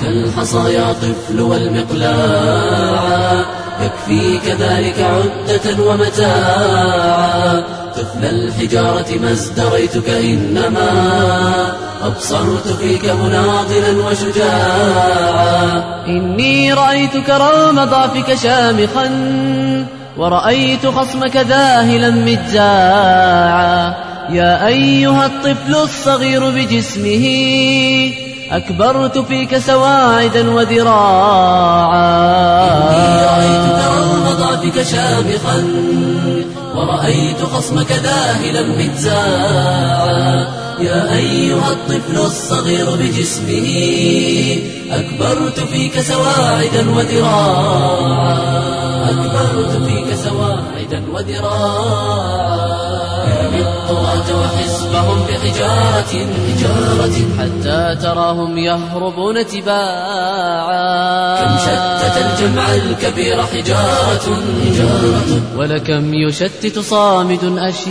الحصى يا طفل والمقلاع، يكفيك ذلك عدة ومتاعا. طفل الحجارة ما ازدريتك إنما أبصرت فيك مناضلا وشجاعا. إني رأيتك رغم ضعفك شامخا، ورأيت خصمك ذاهلا مجاعا. يا أيها الطفل الصغير بجسمه، أكبرت فيك سواعدا وذراعا. إني رأيتك رغم ضعفك شامخا، ورأيت خصمك ذاهلا مجاعا. يا أيها الطفل الصغير بجسمه، أكبرت فيك سواعدا وذراعا. أكبرت فيك سواعدا وذراعا. ارمي الطغاة وحزبهم بحجارة حتى تراهم يهربون تباعا. كم شتت الجمع الكبير حجارة ولكم يشتت صامد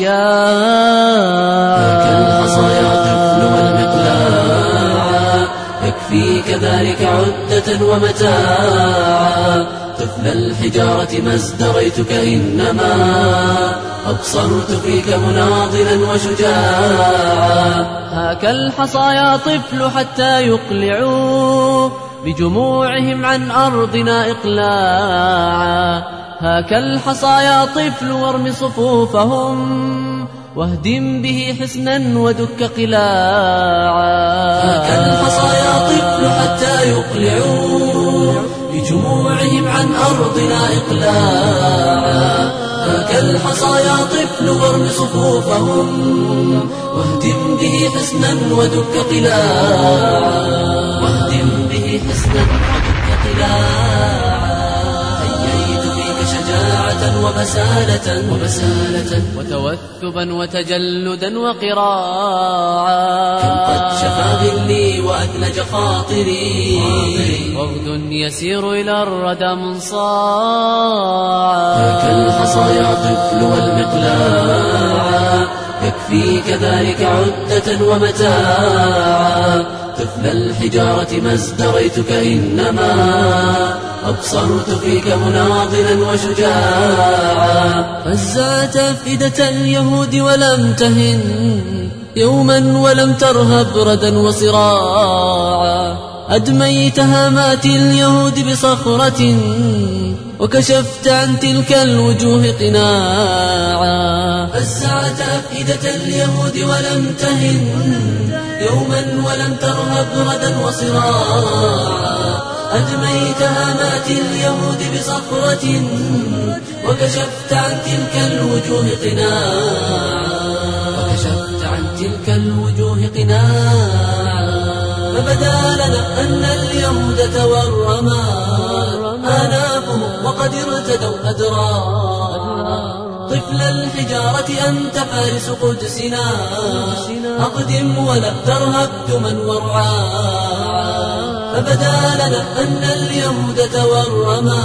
أشياء. هاك الحصى يا طفل والمقلاع، يكفيك ذلك عدة ومتاعا. طفل الحجارة ما ازدريتك إنما أبصرت فيك مناضلا وشجاعا. هاك الحصى يا طفل حتى يقلعوا بجموعهم عن أرضنا إقلاعا. هاك الحصى يا طفل وارم صفوفهم، واهدم به حصنا ودك قلاعا. هاك الحصى يا طفل حتى يقلعوا بجموعهم عن أرضنا إقلاعا. هاك الحصى يا طفل وارم صفوفهم، واهدم به حصنا ودك قلاعا. واهدم به حصنا ودك قلاعا. هييت فيك شجاعة وبسالة وتوثبا وتجلدا وقراعا. كم قد شفى ظلي وأثلج خاطري، وغد يسير إلى الردى منصاعا. هاك الحصى يا طفل والمقلاع، يكفيك ذلك عدة ومتاعا. طفل الحجارة ما ازدريتك إنما أبصرت فيك مناضلا وشجاعا. فزعت أفئدة اليهود ولم تهن يوما، ولم ترهب ردا وصراعا. أدميت هامات اليهود بصخرة، وكشفت عن تلك الوجوه قناعا. فزعت أفئدة اليهود ولم تهن يوما، ولم ترهب ردا وصراعا. أدميت هامات اليهود بصخرة، وكشفت عن تلك الوجوه قناعا. وكشفت عن تلك الوجوه قناعا. فبدا لنا أن اليهود تورما آنافهم وقد ارتدوا أدراعا. طفل الحجارة أنت فارس قدسنا، أقدم ولا ترهب دما ورعاعا. فبدا لنا أن اليهود تورما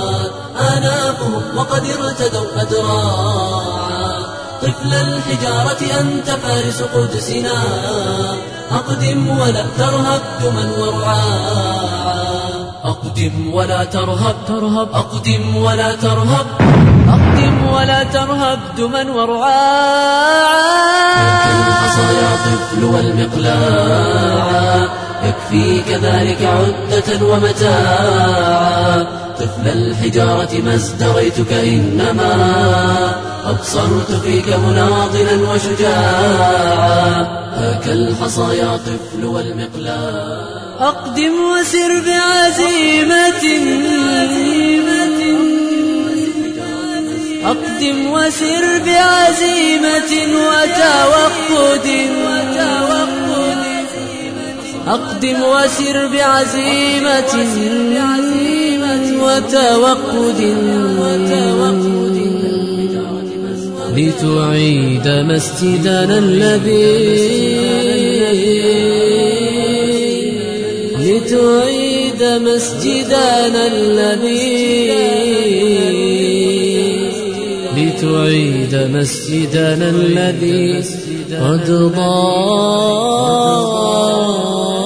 آنافهم وقد ارتدوا أدراعا. طفل الحجارة أنت فارس قدسنا، أقدم ولا ترهب دما ورعاعا. أقدم ولا ترهب أقدم ولا ترهب أقدم ولا ترهب دما ورعاعا. هاك الحصى يا طفل والمقلاع، يكفيك ذلك عدة ومتاعا. طفل الحجارة ما ازدريتك إنما أبصرت فيك مناضلا وشجاعا. هاك الحصى يا طفل والمقلاع، أقدم وسر بعزيمة، أقدم وسر بعزيمة وتوقد، أقدم وسر بعزيمة وتوقد، لتعيد مسجدنا لتعيد مسجدنا لتعيد مسجدنا الذي قد ضاع.